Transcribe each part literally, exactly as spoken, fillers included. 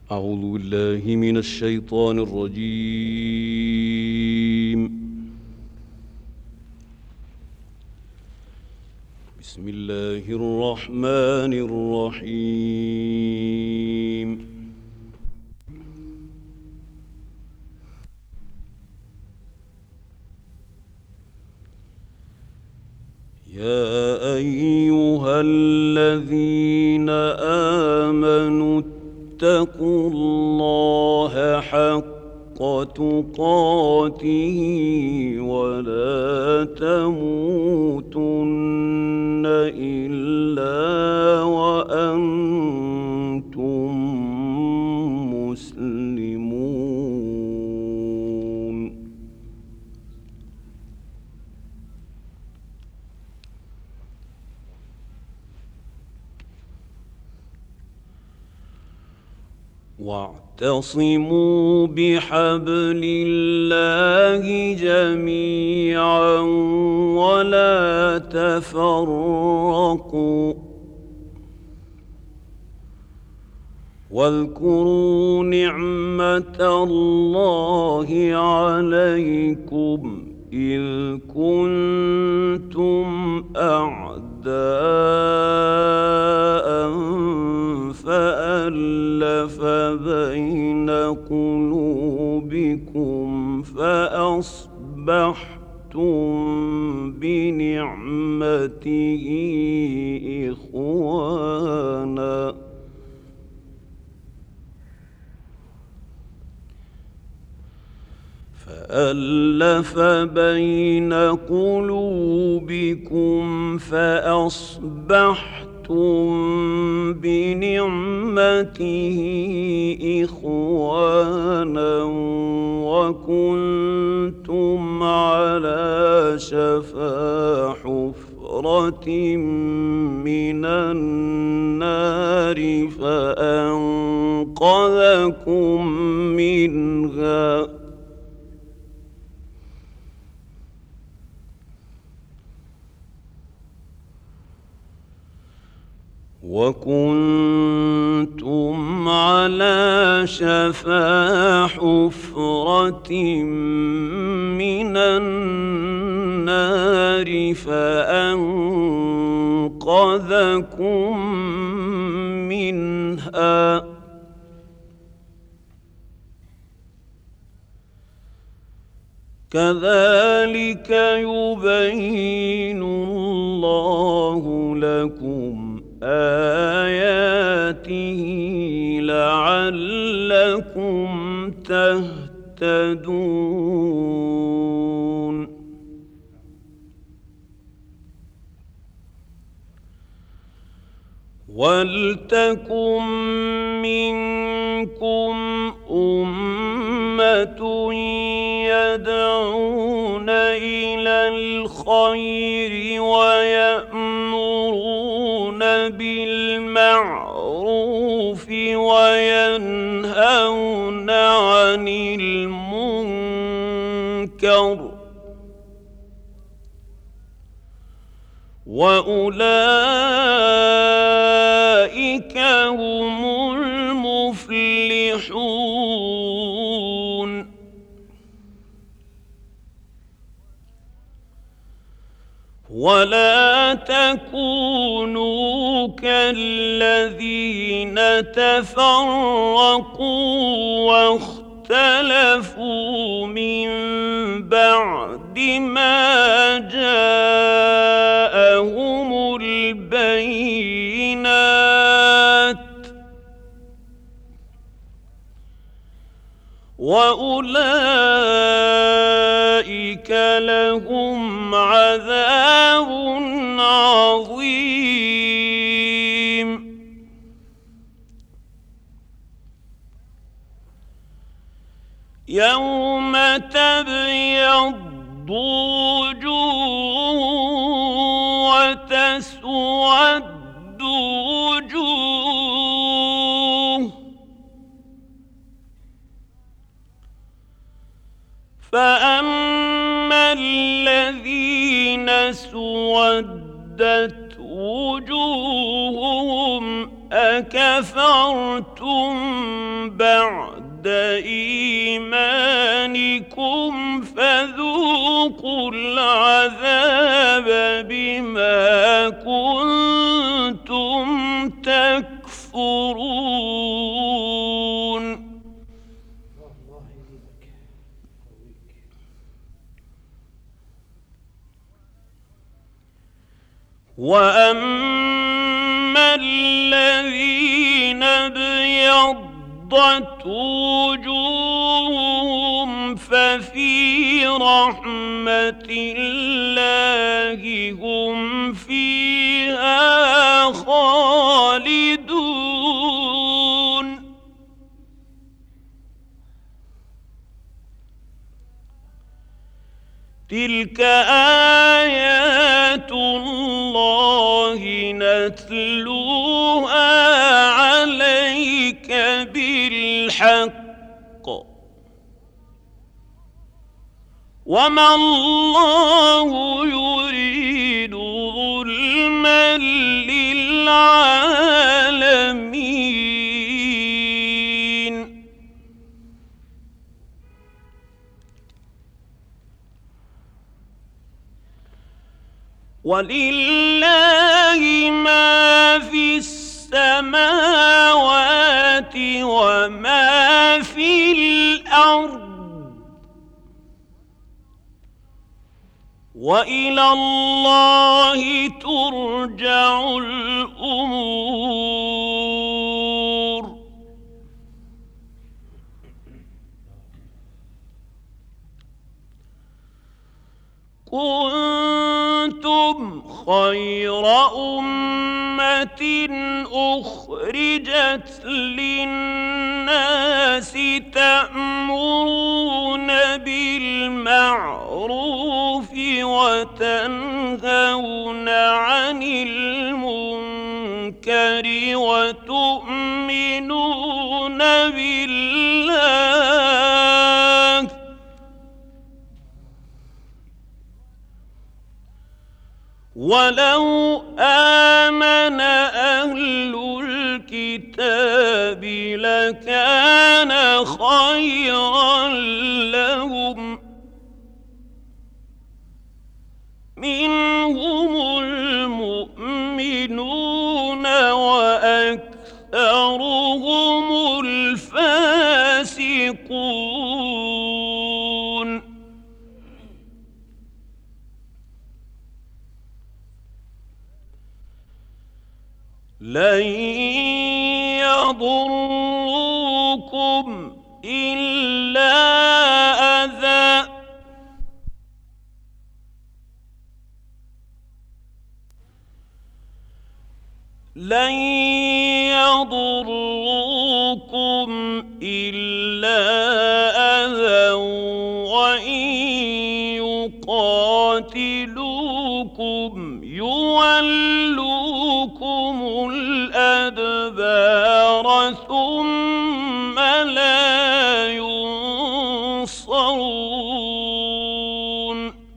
أعوذ بالله من الشيطان الرجيم. بسم الله الرحمن الرحيم. يا أيها الذين آمنوا اتقوا الله حق تقاته ولا تموتن إلا وأنتم مسلمون. واعتصموا بحبل الله جميعا ولا تفرقوا واذكروا نعمة الله عليكم إذ كنتم أعداء فألف بين قلوبكم فأصبحتم بنعمته إخوانا فألف بين قلوبكم فأصبحتم بنعمته إخوانا وكنتم على شفا حفرة من النار فأنقذكم منها وكنتم على شفا حفرة من النار فأنقذكم منها كذلك يبين الله لكم آياته لعلكم تهتدون. ولتكن منكم أمة يدعون إلى الخير ويأمرون بالمعروف وينهون عن المنكر وأولئك هم المفلحون. ولا تكونوا كالذين تفرقوا واختلفوا من بعد ما جاءهم البينات وأولئك لهم عذاب عظيم. يوم تبيض وجوه وتسود وجوه فأما الذين اسودت وجوههم أكفرتم بعد إيمانكم فذوقوا العذاب بما كنتم تكفرون. وأما الذين ابيضت وجوههم ففي رحمة الله هم فيها خالدون. تلك آيات الله نتلوها عليك بالحق وما الله يريد ظلما للعالمين. ولله ما في السماوات وما في الأرض وإلى الله ترجع الأمور. كنتم خير أمة أخرجت للناس تأمرون بالمعروف وتنهون عن المنكر وتؤمنون بالله. ولو آمن أهل الكتاب لكان خيرا لهم منهم المؤمنون وأكثرهم الفاسقون. لن يضروكم إلا أذى لن يضروكم إلا أذى وإن يقاتلوكم يولوكم الأدبار ثم لا ينصرون.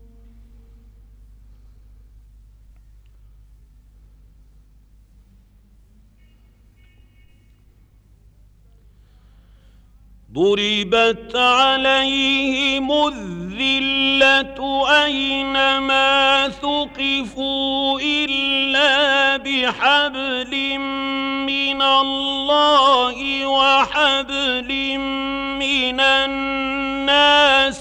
ضربت عليهم الذلة أينما ثقفوا إلا بحبل من الله وحبل من الناس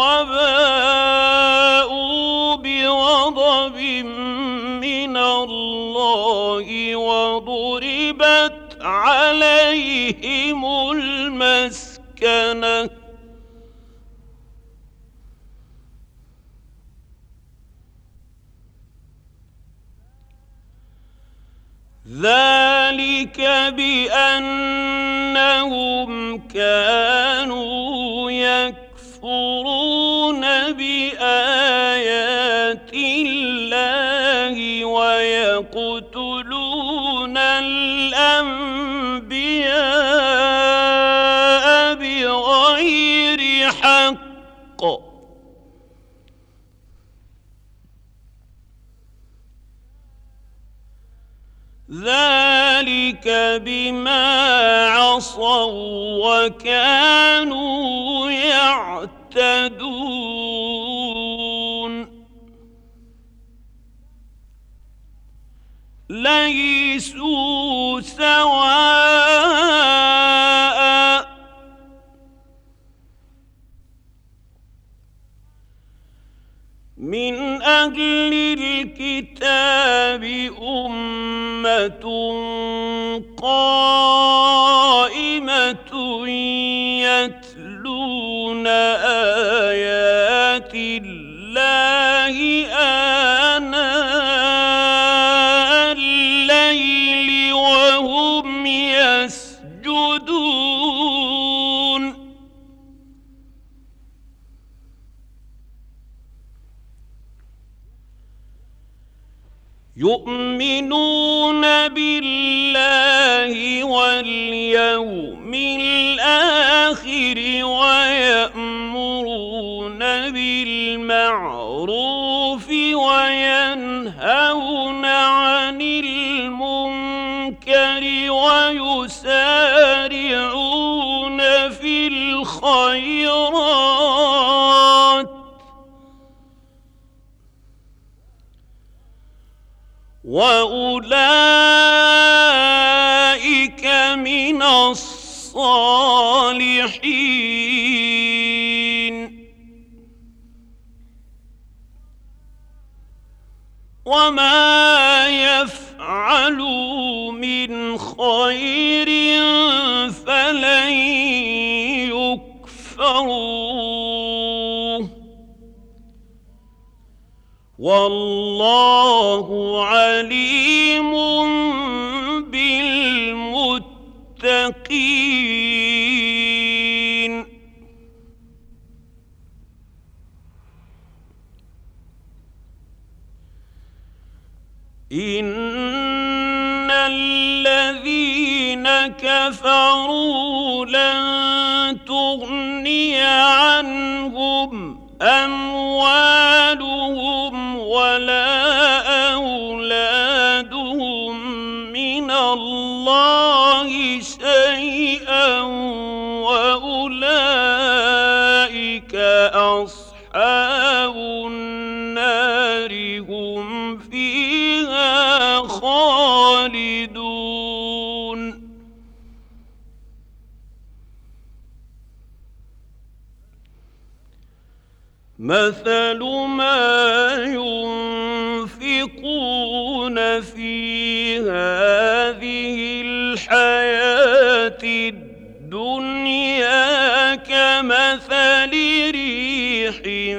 وباءوا بغضب من الله وضربت عليهم المسكنة ذلك بأنهم كانوا يكفرون بآيات الله ويقتلون الأنبياء بغير حق ذلك عصوا وكانوا يعتدون ليسوا سواء من أهل الكتاب أمة قائمة يتلون آيات الله آناء الليل وهم يسجدون يؤمنون بالله واليوم الآخر ويأمرون بالمعروف وينهون عن المنكر ويسارعون في الخيرات وأولئك من الصالحين وما يفعلوا من خير فلن يكفروه والله عليم بالمتقين إن الذين كفروا لن تغني عنهم أموالهم ولا أولادهم من الله شيئا وأولئك أصحاب النار هم فيها خالدون مثل ما ينفقون في هذه الحياة الدنيا كمثل ريح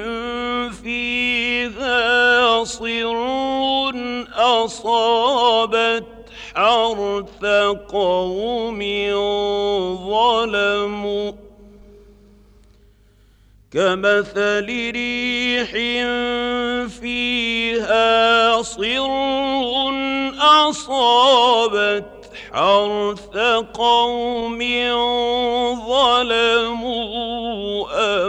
فيها صر أصابت حرث قوم ظلموا كمثل ريح فيها صر أصابت حرث قوم ظلموا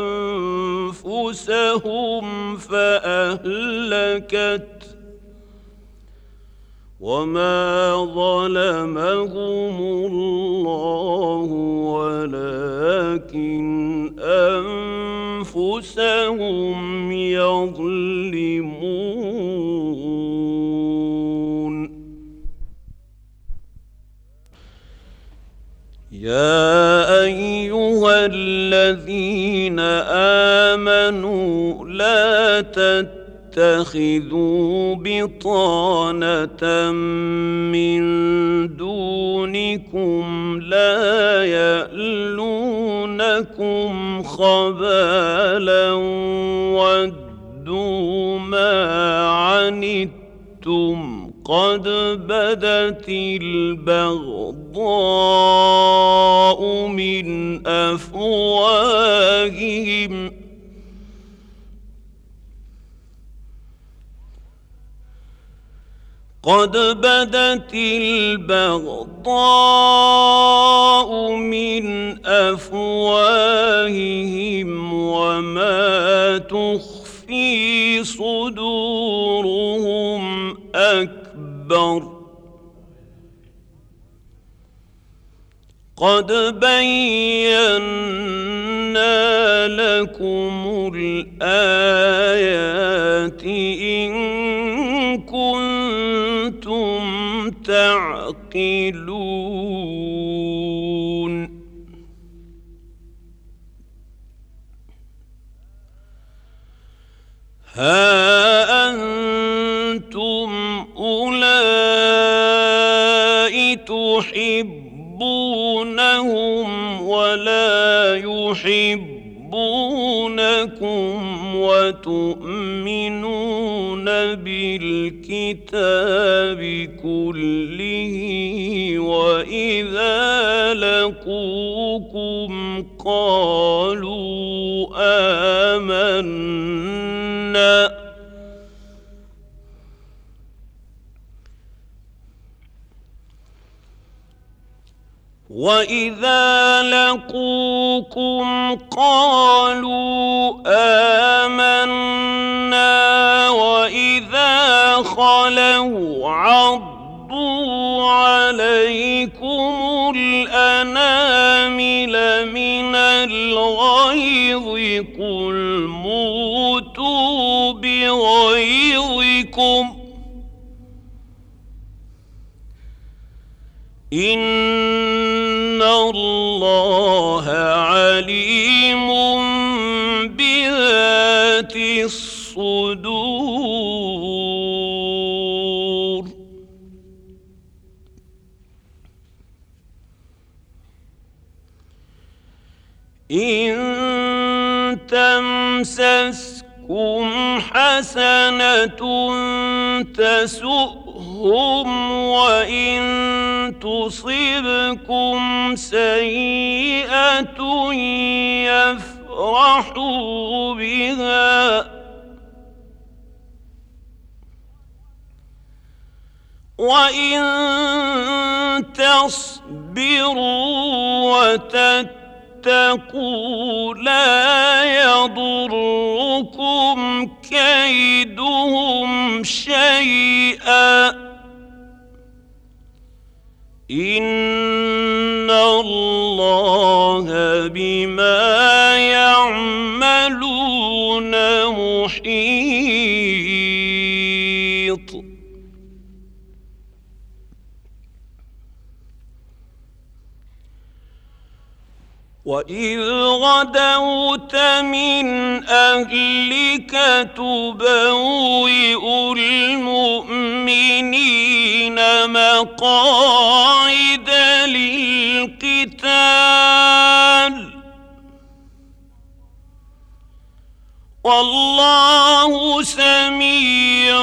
أنفسهم فأهلكت وما ظلمهم الله ولكن أنفسهم يظلمون يا أيها الذين آمنوا لا تتبعوا اتخذوا بطانة من دونكم لا يألونكم خبالا ودوا ما عنتم قد بدت البغضاء من أفواههم قد بدت البغضاء من أفواههم وما تخفي صدورهم أكبر قد بينا لكم الآيات إن كنتم تعقلون ها أنتم أولئك تحبونهم ولا يحبونكم وتؤمنون بالكتاب كله وإذا لقوكم قالوا آمنا وإذا لقوكم قالوا آمنا وإذا خلوا عضوا عليكم الأنامل من الغيظ قل موتوا بغيظكم إن الله عليم بذات الصدور إن تمسسكم حسنة تسؤهم وإن تصبكم سيئة يفرحوا بها وإن تصبروا وتتقوا لا يضركم كيدهم شيئا إن الله بما يعملون محيط وإذ غدوت من أهلك تبوئ المؤمنين مقاعد للقتال والله سميع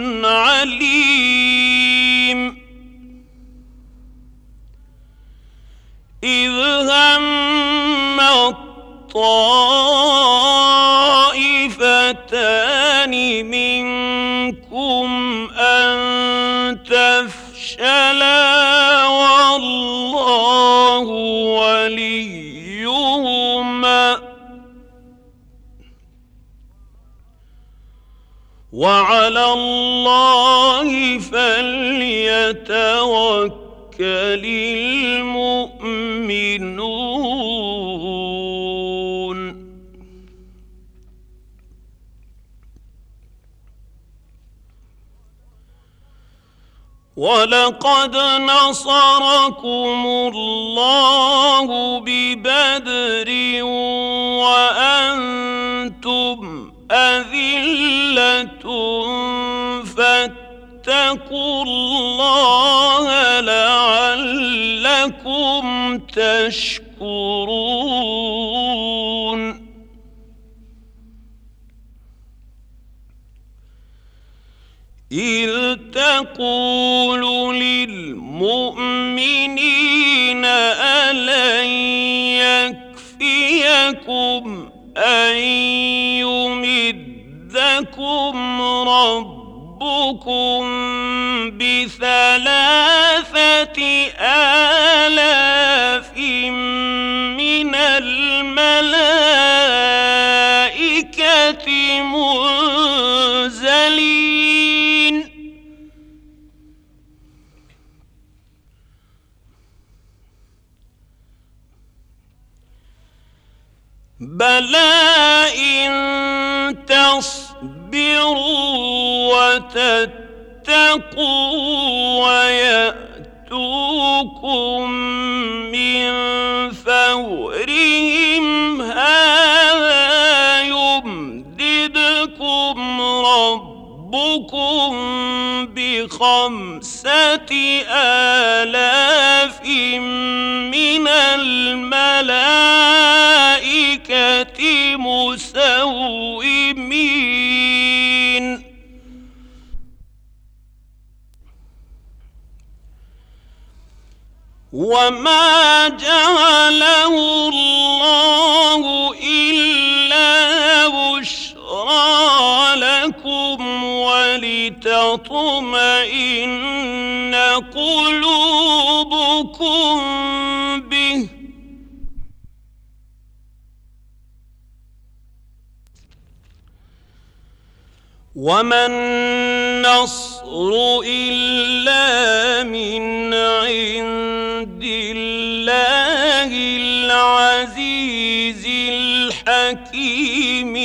عليم إذ هم الطائفتان منكم أن تفشلا والله وليهما وعلى الله فليتوكل المؤمنون ولقد نصركم الله ببدر وأنتم أذلة فاتقوا الله لعلكم تشكرون إذ تقول للمؤمنين ألن يكفيكم أن يمدكم ربكم بثلاثة آلاف من الملائكة منزلين بلى إن تصبروا وتتقوا ويأتوكم من فورهم هذا يمددكم ربكم بخمسة آلاف من الملائكة مسومين. وما جعله الله إلا بشرى لكم ولتطمئن قلوبكم به، وما النصر إلا من عند الله العزيز الحكيم،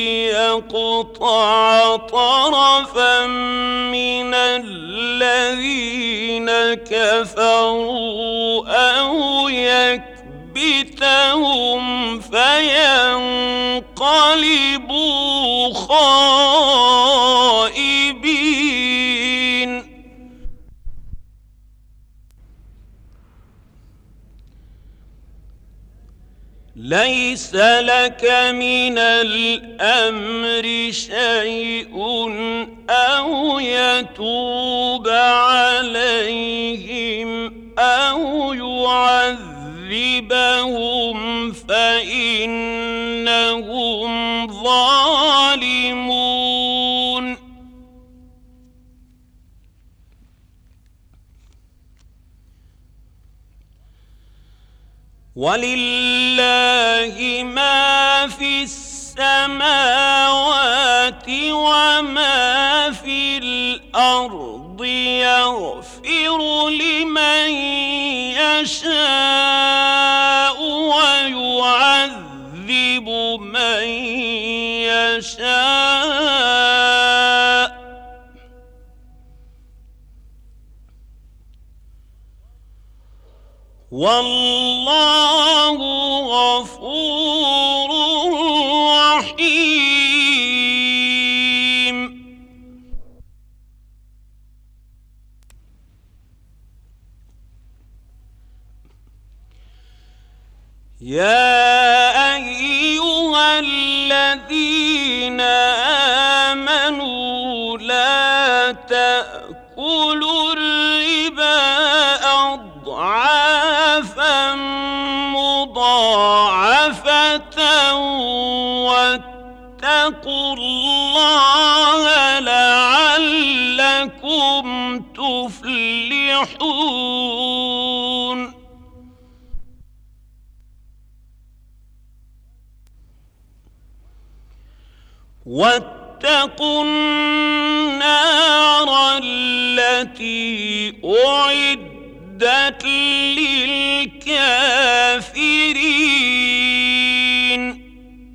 ليقطع طرفا من الذين كفروا أو يكبتهم فينقلبوا خائبين. ليس لك من الأمر شيء أو يتوب عليهم أو يعذبهم فإنهم ظالمون. ولله ما في السماوات وما في الأرض، يغفر لمن يشاء ويعذب من يشاء، والله غفور رحيم. يا أيها الذين آمنوا لا تأكلوا الربا أضعافا مضاعفة واتقوا الله لعلكم تفلحون. واتقوا النار التي أعدت للكافرين.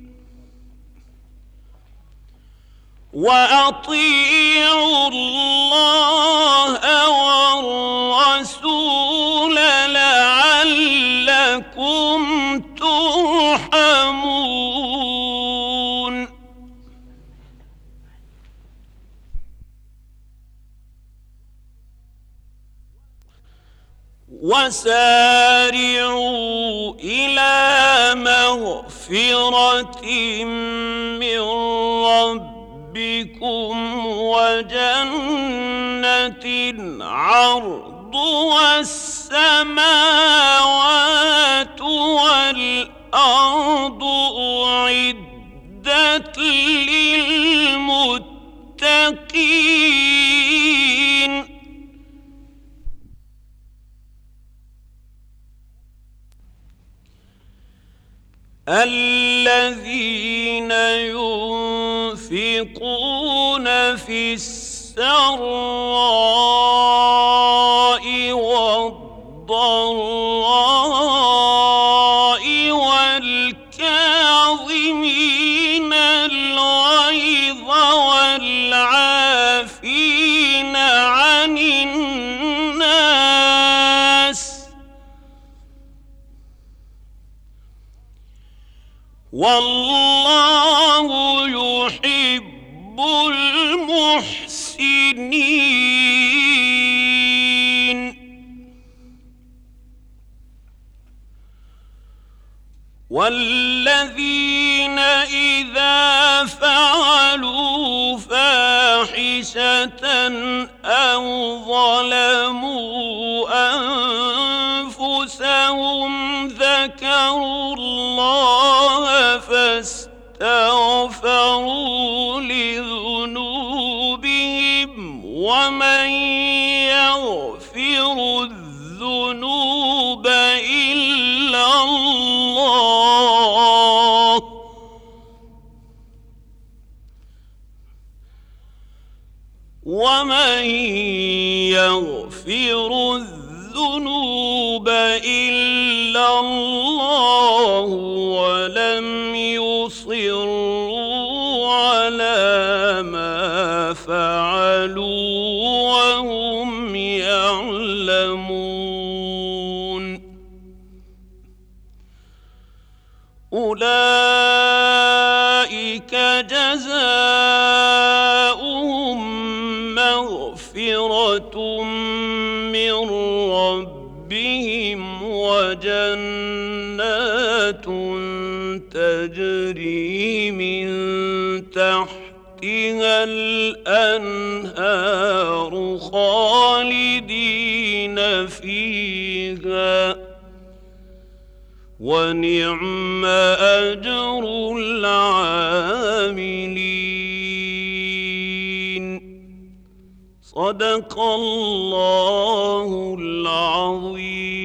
وأطيعوا الله والرسول لعلكم ترحمون. وسارعوا إلى مغفرة من ربكم وجنة عرضها السماوات والأرض أعدت للمتقين. الذين ينفقون في السراء والضراء والكاظمين والله يحب المحسنين. والذين إذا فعلوا فاحشة أو ظلموا أنفسهم ذكروا الله فاستغفروا لذنوبهم ومن يغفر الذنوب إلا الله ومن يغفر الذنوب إلا الله ولم يصروا على ما فعلوا وهم يعلمون أولئك جزاؤهم مغفرة من ربهم وجنات تجري من تحتها الأنهار خالدين فيها ونعم أجر العاملين. صدق الله العظيم.